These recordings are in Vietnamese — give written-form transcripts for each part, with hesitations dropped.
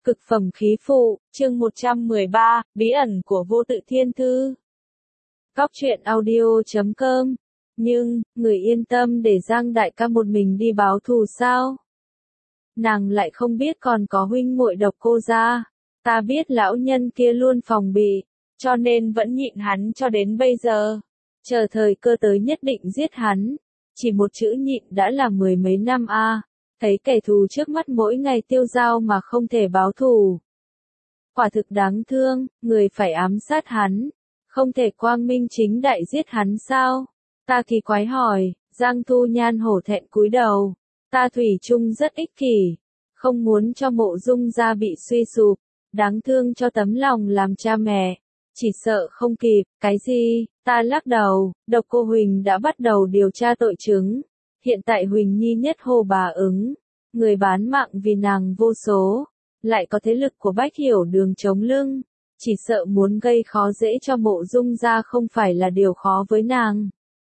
Cực phẩm khí phụ, chương 113, bí ẩn của vô tự thiên thư. Góc truyện audio.com. Nhưng, người yên tâm để Giang đại ca một mình đi báo thù sao? Nàng lại không biết còn có huynh muội Độc Cô gia. Ta biết lão nhân kia luôn phòng bị, cho nên vẫn nhịn hắn cho đến bây giờ. Chờ thời cơ tới nhất định giết hắn. Chỉ một chữ nhịn đã là mười mấy năm a. Thấy kẻ thù trước mắt mỗi ngày tiêu dao mà không thể báo thù. Quả thực đáng thương, người phải ám sát hắn. Không thể quang minh chính đại giết hắn sao? Ta kỳ quái hỏi, Giang Thu Nhan hổ thẹn cúi đầu. Ta thủy chung rất ích kỷ. Không muốn cho Mộ Dung gia bị suy sụp. Đáng thương cho tấm lòng làm cha mẹ. Chỉ sợ không kịp, cái gì? Ta lắc đầu, Độc Cô Huỳnh đã bắt đầu điều tra tội chứng. Hiện tại Huỳnh Nhi nhất hồ bà ứng. Người bán mạng vì nàng vô số. Lại có thế lực của Bách Hiểu Đường chống lưng. Chỉ sợ muốn gây khó dễ cho Mộ Dung gia không phải là điều khó với nàng.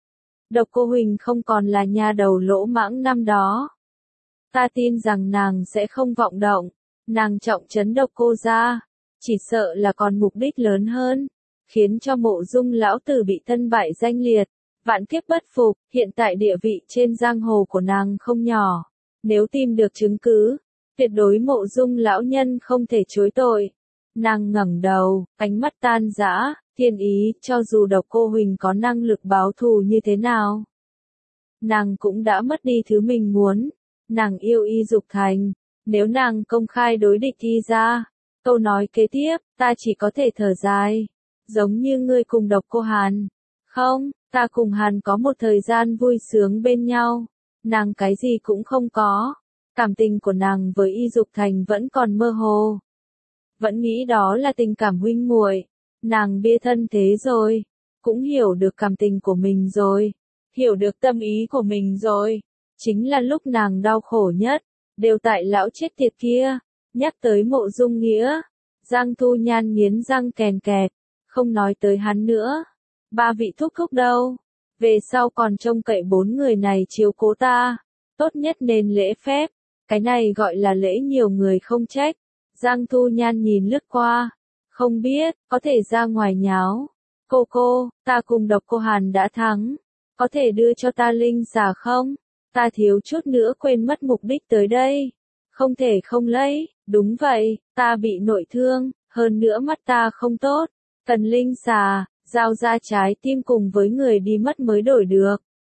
Độc Cô Huỳnh không còn là nha đầu lỗ mãng năm đó. Ta tin rằng nàng sẽ không vọng động. Nàng trọng trấn Độc Cô gia. Chỉ sợ là còn mục đích lớn hơn. Khiến cho Mộ Dung lão tử bị thân bại danh liệt. Vạn kiếp bất phục, hiện tại địa vị trên giang hồ của nàng không nhỏ. Nếu tìm được chứng cứ, tuyệt đối Mộ Dung lão nhân không thể chối tội. Nàng ngẩng đầu, ánh mắt tan rã, thiên ý, cho dù Độc Cô Huỳnh có năng lực báo thù như thế nào. Nàng cũng đã mất đi thứ mình muốn. Nàng yêu Y Dục Thành. Nếu nàng công khai đối địch Y gia, câu nói kế tiếp, ta chỉ có thể thở dài. Giống như ngươi cùng Độc Cô Hàn. Không, ta cùng Hàn có một thời gian vui sướng bên nhau. Nàng cái gì cũng không có. Cảm tình của nàng với Y Dục Thành vẫn còn mơ hồ. Vẫn nghĩ đó là tình cảm huynh muội. Nàng bia thân thế rồi. Cũng hiểu được cảm tình của mình rồi. Hiểu được tâm ý của mình rồi. Chính là lúc nàng đau khổ nhất. Đều tại lão chết tiệt kia. Nhắc tới Mộ Dung Nghĩa. Giang Thu Nhan nghiến răng kèn kẹt. Không nói tới hắn nữa. Ba vị thúc thúc đâu? Về sau còn trông cậy bốn người này chiếu cố ta. Tốt nhất nên lễ phép. Cái này gọi là lễ nhiều người không trách. Giang Thu Nhan nhìn lướt qua. Không biết, có thể ra ngoài nháo. Cô, ta cùng Độc Cô Hàn đã thắng. Có thể đưa cho ta linh xà không? Ta thiếu chút nữa quên mất mục đích tới đây. Không thể không lấy, đúng vậy, ta bị nội thương, hơn nữa mắt ta không tốt. Cần linh xà, giao ra trái tim cùng với người đi mất mới đổi được.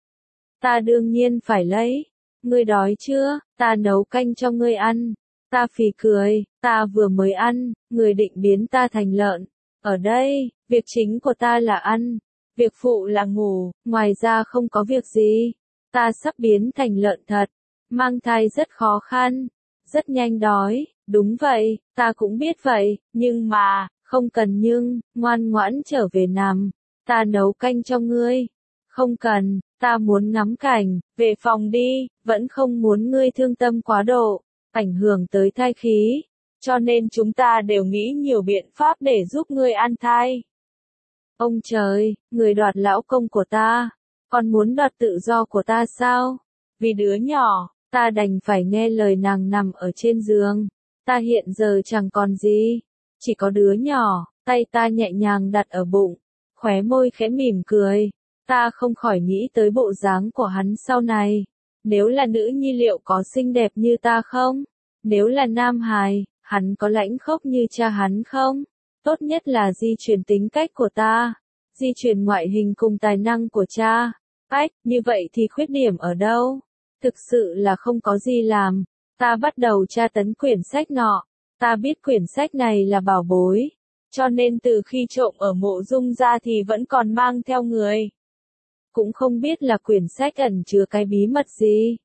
Ta đương nhiên phải lấy. Ngươi đói chưa? Ta nấu canh cho ngươi ăn. Ta phì cười, ta vừa mới ăn, người định biến ta thành lợn. Ở đây, việc chính của ta là ăn. Việc phụ là ngủ, ngoài ra không có việc gì. Ta sắp biến thành lợn thật. Mang thai rất khó khăn. Rất nhanh đói, đúng vậy, ta cũng biết vậy, nhưng mà, không cần nhưng, ngoan ngoãn trở về nằm. Ta nấu canh cho ngươi. Không cần, ta muốn ngắm cảnh, về phòng đi, vẫn không muốn ngươi thương tâm quá độ, ảnh hưởng tới thai khí. Cho nên chúng ta đều nghĩ nhiều biện pháp để giúp ngươi an thai. Ông trời, người đoạt lão công của ta, còn muốn đoạt tự do của ta sao? Vì đứa nhỏ, ta đành phải nghe lời nàng nằm ở trên giường. Ta hiện giờ chẳng còn gì, chỉ có đứa nhỏ. Tay ta nhẹ nhàng đặt ở bụng, khóe môi khẽ mỉm cười. Ta không khỏi nghĩ tới bộ dáng của hắn sau này. Nếu là nữ nhi liệu có xinh đẹp như ta không? Nếu là nam hài, hắn có lãnh khốc như cha hắn không? Tốt nhất là di truyền tính cách của ta. Di truyền ngoại hình cùng tài năng của cha. Như vậy thì khuyết điểm ở đâu? Thực sự là không có gì làm. Ta bắt đầu tra tấn quyển sách nọ. Ta biết quyển sách này là bảo bối. Cho nên từ khi trộm ở Mộ Dung gia thì vẫn còn mang theo người. Cũng không biết là quyển sách ẩn chứa cái bí mật gì.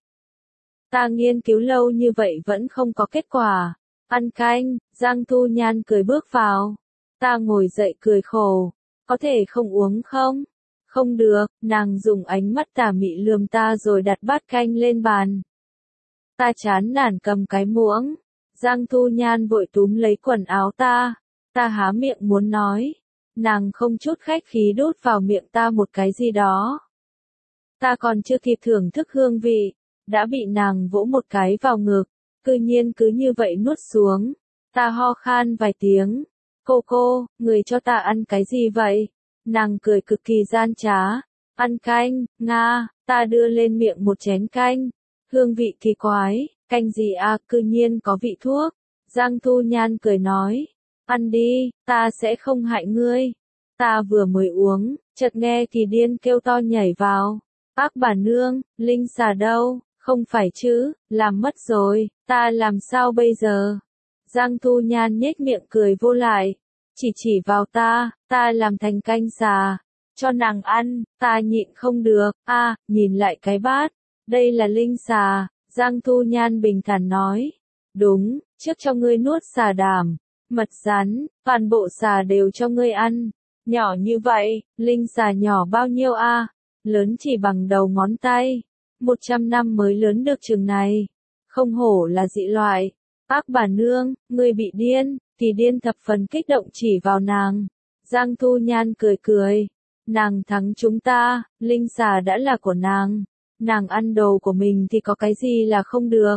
Ta nghiên cứu lâu như vậy vẫn không có kết quả. Ăn canh, Giang Thu Nhan cười bước vào. Ta ngồi dậy cười khổ. Có thể không uống không? Không được, nàng dùng ánh mắt tà mị lườm ta rồi đặt bát canh lên bàn. Ta chán nản cầm cái muỗng. Giang Thu Nhan vội túm lấy quần áo ta. Ta há miệng muốn nói. Nàng không chút khách khí đút vào miệng ta một cái gì đó. Ta còn chưa kịp thưởng thức hương vị. Đã bị nàng vỗ một cái vào ngực. Cư nhiên cứ như vậy nuốt xuống. Ta ho khan vài tiếng. Cô, người cho ta ăn cái gì vậy? Nàng cười cực kỳ gian trá. Ăn canh, Nga, ta đưa lên miệng một chén canh. Hương vị kỳ quái, canh gì à, cư nhiên có vị thuốc. Giang Thu Nhan cười nói. Ăn đi, ta sẽ không hại ngươi. Ta vừa mới uống, chợt nghe Kỳ Điên kêu to nhảy vào. Ác bà nương, linh xà đâu, không phải chứ, làm mất rồi, ta làm sao bây giờ? Giang Thu Nhan nhếch miệng cười vô lại, chỉ vào ta làm thành canh xà, cho nàng ăn, ta nhịn không được, nhìn lại cái bát, đây là linh xà, Giang Thu Nhan bình thản nói, đúng, trước cho ngươi nuốt xà đảm, mật rắn, toàn bộ xà đều cho ngươi ăn, nhỏ như vậy, linh xà nhỏ bao nhiêu lớn chỉ bằng đầu ngón tay, 100 năm mới lớn được chừng này, không hổ là dị loại. Ác bà nương, ngươi bị điên, Kỳ Điên thập phần kích động chỉ vào nàng. Giang Thu Nhan cười, nàng thắng chúng ta, linh xà đã là của nàng ăn đồ của mình thì có cái gì là không được.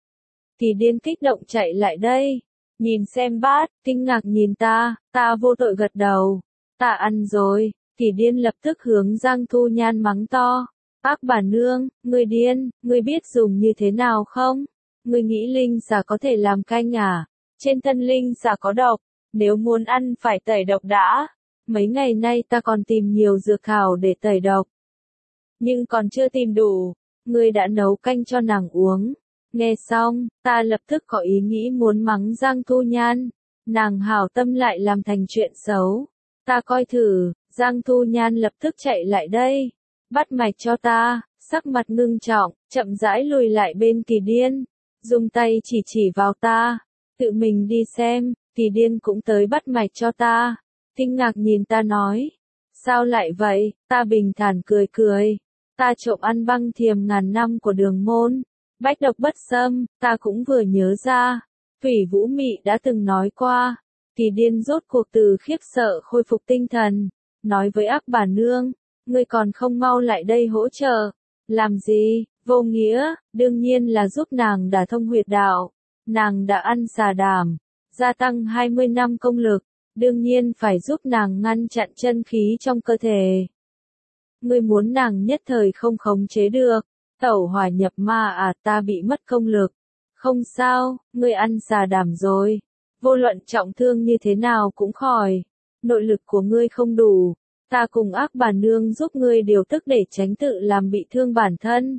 Kỳ Điên kích động chạy lại đây, nhìn xem bát, kinh ngạc nhìn ta vô tội gật đầu, ta ăn rồi, Kỳ Điên lập tức hướng Giang Thu Nhan mắng to. Ác bà nương, ngươi điên, ngươi biết dùng như thế nào không? Ngươi nghĩ linh xà có thể làm canh à? Trên thân linh xà có độc, nếu muốn ăn phải tẩy độc đã. Mấy ngày nay ta còn tìm nhiều dược thảo để tẩy độc. Nhưng còn chưa tìm đủ, ngươi đã nấu canh cho nàng uống. Nghe xong, ta lập tức có ý nghĩ muốn mắng Giang Thu Nhan. Nàng hảo tâm lại làm thành chuyện xấu. Ta coi thử, Giang Thu Nhan lập tức chạy lại đây. Bắt mạch cho ta, sắc mặt ngưng trọng, chậm rãi lùi lại bên Kỳ Điên. Dùng tay chỉ vào ta, tự mình đi xem, Kỳ Điên cũng tới bắt mạch cho ta, kinh ngạc nhìn ta nói, sao lại vậy, ta bình thản cười, ta trộm ăn băng thiềm ngàn năm của Đường Môn, bách độc bất xâm, ta cũng vừa nhớ ra, Thủy Vũ Mị đã từng nói qua, Kỳ Điên rốt cuộc từ khiếp sợ khôi phục tinh thần, nói với ác bà nương, ngươi còn không mau lại đây hỗ trợ, làm gì? Vô nghĩa, đương nhiên là giúp nàng đả thông huyệt đạo. Nàng đã ăn xà đảm, gia tăng 20 năm công lực, đương nhiên phải giúp nàng ngăn chặn chân khí trong cơ thể. Ngươi muốn nàng nhất thời không khống chế được, tẩu hỏa nhập ma ta bị mất công lực. Không sao, ngươi ăn xà đảm rồi. Vô luận trọng thương như thế nào cũng khỏi. Nội lực của ngươi không đủ. Ta cùng ác bà nương giúp ngươi điều tức để tránh tự làm bị thương bản thân.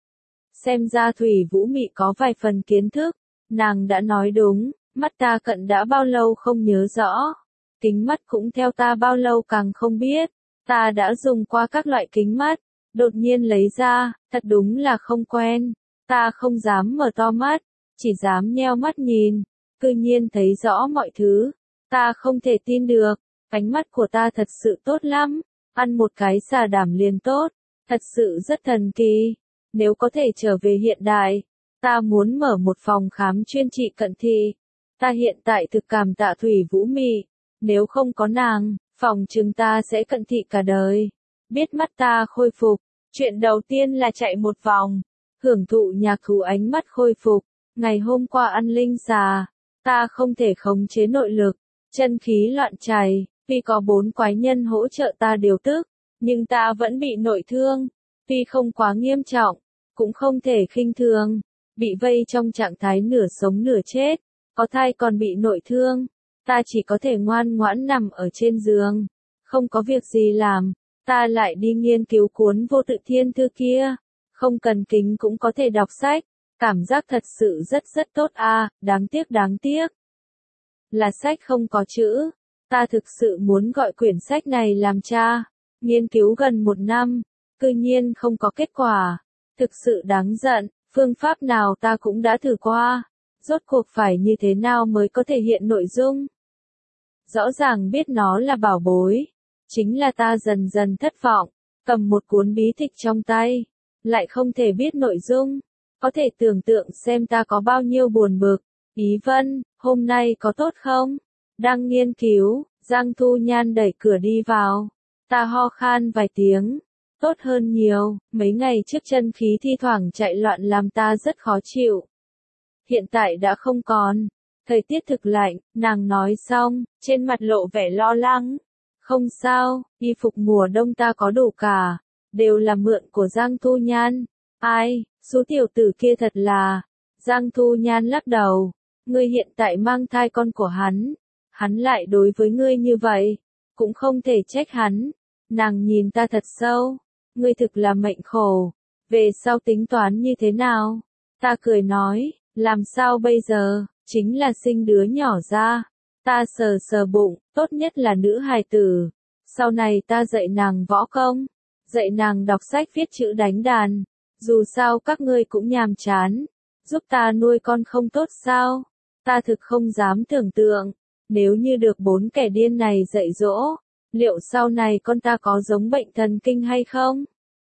Xem ra Thủy Vũ Mị có vài phần kiến thức, nàng đã nói đúng, mắt ta cận đã bao lâu không nhớ rõ, kính mắt cũng theo ta bao lâu càng không biết, ta đã dùng qua các loại kính mắt, đột nhiên lấy ra, thật đúng là không quen, ta không dám mở to mắt, chỉ dám nheo mắt nhìn, cư nhiên thấy rõ mọi thứ, ta không thể tin được, ánh mắt của ta thật sự tốt lắm, ăn một cái xà đảm liền tốt, thật sự rất thần kỳ. Nếu có thể trở về hiện đại, ta muốn mở một phòng khám chuyên trị cận thị. Ta hiện tại thực cảm tạ Thủy Vũ Mị, nếu không có nàng, phòng chừng ta sẽ cận thị cả đời. Biết mắt ta khôi phục, chuyện đầu tiên là chạy một vòng, hưởng thụ nhạc thú ánh mắt khôi phục. Ngày hôm qua ăn linh xà, ta không thể khống chế nội lực, chân khí loạn chảy, vì có 4 quái nhân hỗ trợ ta điều tức, nhưng ta vẫn bị nội thương, tuy không quá nghiêm trọng. Cũng không thể khinh thường, bị vây trong trạng thái nửa sống nửa chết, có thai còn bị nội thương, ta chỉ có thể ngoan ngoãn nằm ở trên giường, không có việc gì làm, ta lại đi nghiên cứu cuốn Vô Tự Thiên Thư kia, không cần kính cũng có thể đọc sách, cảm giác thật sự rất tốt đáng tiếc. Là sách không có chữ, ta thực sự muốn gọi quyển sách này làm cha, nghiên cứu gần 1 năm, cư nhiên không có kết quả. Thực sự đáng giận, phương pháp nào ta cũng đã thử qua, rốt cuộc phải như thế nào mới có thể hiện nội dung. Rõ ràng biết nó là bảo bối, chính là ta dần dần thất vọng, cầm một cuốn bí tịch trong tay, lại không thể biết nội dung, có thể tưởng tượng xem ta có bao nhiêu buồn bực. Ý Vân, hôm nay có tốt không? Đang nghiên cứu, Giang Thu Nhan đẩy cửa đi vào, ta ho khan vài tiếng. Tốt hơn nhiều, mấy ngày trước chân khí thi thoảng chạy loạn làm ta rất khó chịu. Hiện tại đã không còn. Thời tiết thực lạnh, nàng nói xong, trên mặt lộ vẻ lo lắng. Không sao, y phục mùa đông ta có đủ cả, đều là mượn của Giang Thu Nhan. Ai, số tiểu tử kia thật là. Giang Thu Nhan lắc đầu, ngươi hiện tại mang thai con của hắn lại đối với ngươi như vậy, cũng không thể trách hắn. Nàng nhìn ta thật sâu, ngươi thực là mệnh khổ, về sau tính toán như thế nào? Ta cười nói, làm sao bây giờ, chính là sinh đứa nhỏ ra. Ta sờ sờ bụng, tốt nhất là nữ hài tử. Sau này ta dạy nàng võ công, dạy nàng đọc sách viết chữ đánh đàn. Dù sao các ngươi cũng nhàm chán, giúp ta nuôi con không tốt sao? Ta thực không dám tưởng tượng, nếu như được 4 kẻ điên này dạy dỗ, liệu sau này con ta có giống bệnh thần kinh hay không?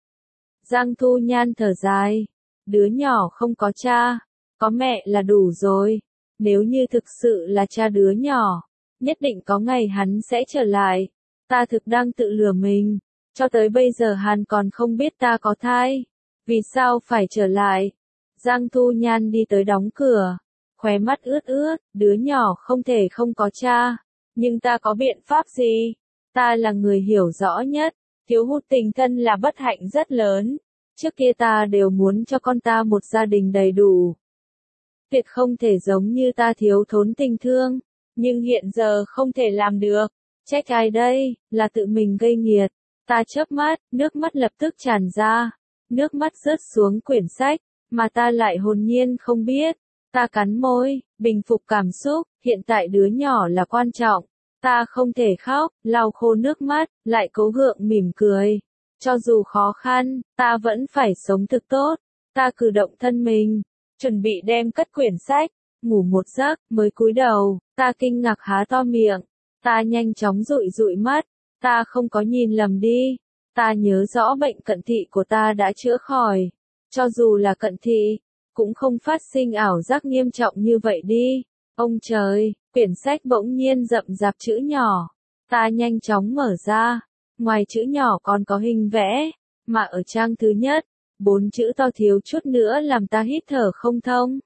Giang Thu Nhan thở dài, đứa nhỏ không có cha, có mẹ là đủ rồi. Nếu như thực sự là cha đứa nhỏ, nhất định có ngày hắn sẽ trở lại. Ta thực đang tự lừa mình, cho tới bây giờ hắn còn không biết ta có thai. Vì sao phải trở lại? Giang Thu Nhan đi tới đóng cửa, khóe mắt ướt ướt, đứa nhỏ không thể không có cha. Nhưng ta có biện pháp gì? Ta là người hiểu rõ nhất, thiếu hụt tình thân là bất hạnh rất lớn. Trước kia ta đều muốn cho con ta một gia đình đầy đủ. Tuyệt không thể giống như ta thiếu thốn tình thương, nhưng hiện giờ không thể làm được. Trách ai đây, là tự mình gây nghiệt. Ta chớp mắt, nước mắt lập tức tràn ra. Nước mắt rớt xuống quyển sách, mà ta lại hồn nhiên không biết. Ta cắn môi, bình phục cảm xúc, hiện tại đứa nhỏ là quan trọng. Ta không thể khóc, lau khô nước mắt, lại cố gượng mỉm cười. Cho dù khó khăn, ta vẫn phải sống thực tốt. Ta cử động thân mình, chuẩn bị đem cất quyển sách, ngủ một giấc, mới cúi đầu, ta kinh ngạc há to miệng. Ta nhanh chóng dụi dụi mắt, ta không có nhìn lầm đi. Ta nhớ rõ bệnh cận thị của ta đã chữa khỏi. Cho dù là cận thị, cũng không phát sinh ảo giác nghiêm trọng như vậy đi. Ông trời, quyển sách bỗng nhiên rậm rạp chữ nhỏ. Ta nhanh chóng mở ra. Ngoài chữ nhỏ còn có hình vẽ. Mà ở trang thứ nhất, 4 chữ to thiếu chút nữa làm ta hít thở không thông.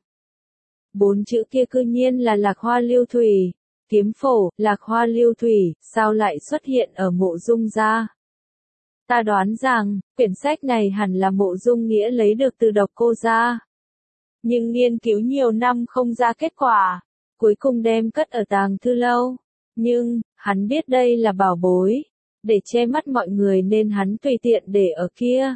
4 chữ kia cư nhiên là Lạc Hoa Lưu Thủy. Kiếm phổ, Lạc Hoa Lưu Thủy, sao lại xuất hiện ở Mộ Dung gia? Ta đoán rằng, quyển sách này hẳn là Mộ Dung Nghĩa lấy được từ Độc Cô gia. Nhưng nghiên cứu nhiều năm không ra kết quả, cuối cùng đem cất ở tàng thư lâu. Nhưng, hắn biết đây là bảo bối, để che mắt mọi người nên hắn tùy tiện để ở kia.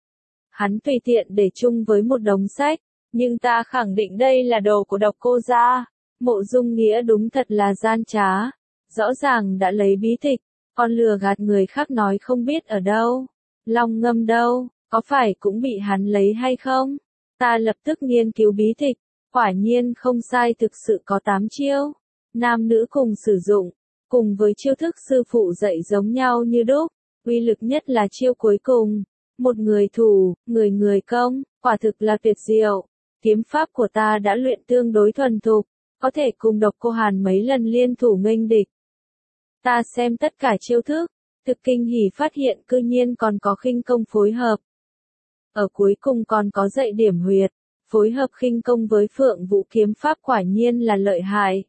Hắn tùy tiện để chung với một đống sách, nhưng ta khẳng định đây là đồ của Độc Cô gia. Mộ Dung Nghĩa đúng thật là gian trá, rõ ràng đã lấy bí tịch, còn lừa gạt người khác nói không biết ở đâu. Long Ngâm đâu, có phải cũng bị hắn lấy hay không? Ta lập tức nghiên cứu bí tịch, quả nhiên không sai, thực sự có 8 chiêu. Nam nữ cùng sử dụng, cùng với chiêu thức sư phụ dạy giống nhau như đúc, uy lực nhất là chiêu cuối cùng. Một người thủ, người người công, quả thực là tuyệt diệu. Kiếm pháp của ta đã luyện tương đối thuần thục, có thể cùng Độc Cô Hàn mấy lần liên thủ nghênh địch. Ta xem tất cả chiêu thức, thực kinh hỉ phát hiện cư nhiên còn có khinh công phối hợp. Ở cuối cùng còn có dạy điểm huyệt, phối hợp khinh công với Phượng Vũ kiếm pháp quả nhiên là lợi hại.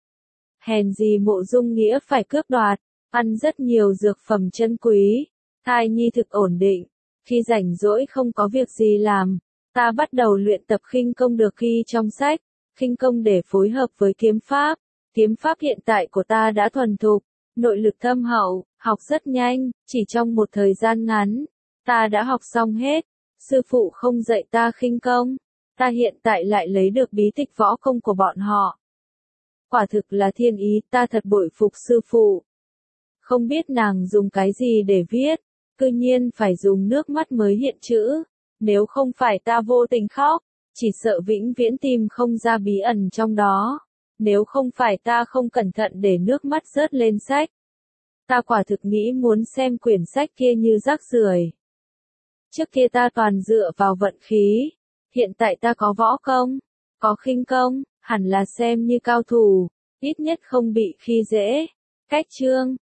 Hèn gì Mộ Dung Nghĩa phải cướp đoạt, ăn rất nhiều dược phẩm chân quý, thai nhi thực ổn định. Khi rảnh rỗi không có việc gì làm, ta bắt đầu luyện tập khinh công được ghi trong sách, khinh công để phối hợp với kiếm pháp. Kiếm pháp hiện tại của ta đã thuần thục, nội lực thâm hậu, học rất nhanh, chỉ trong một thời gian ngắn, ta đã học xong hết. Sư phụ không dạy ta khinh công, ta hiện tại lại lấy được bí tịch võ công của bọn họ. Quả thực là thiên ý, ta thật bội phục sư phụ. Không biết nàng dùng cái gì để viết, cư nhiên phải dùng nước mắt mới hiện chữ. Nếu không phải ta vô tình khóc, chỉ sợ vĩnh viễn tìm không ra bí ẩn trong đó. Nếu không phải ta không cẩn thận để nước mắt rớt lên sách, ta quả thực nghĩ muốn xem quyển sách kia như rác rưởi. Trước kia ta toàn dựa vào vận khí, hiện tại ta có võ công, có khinh công, hẳn là xem như cao thủ, ít nhất không bị khi dễ. Cách chương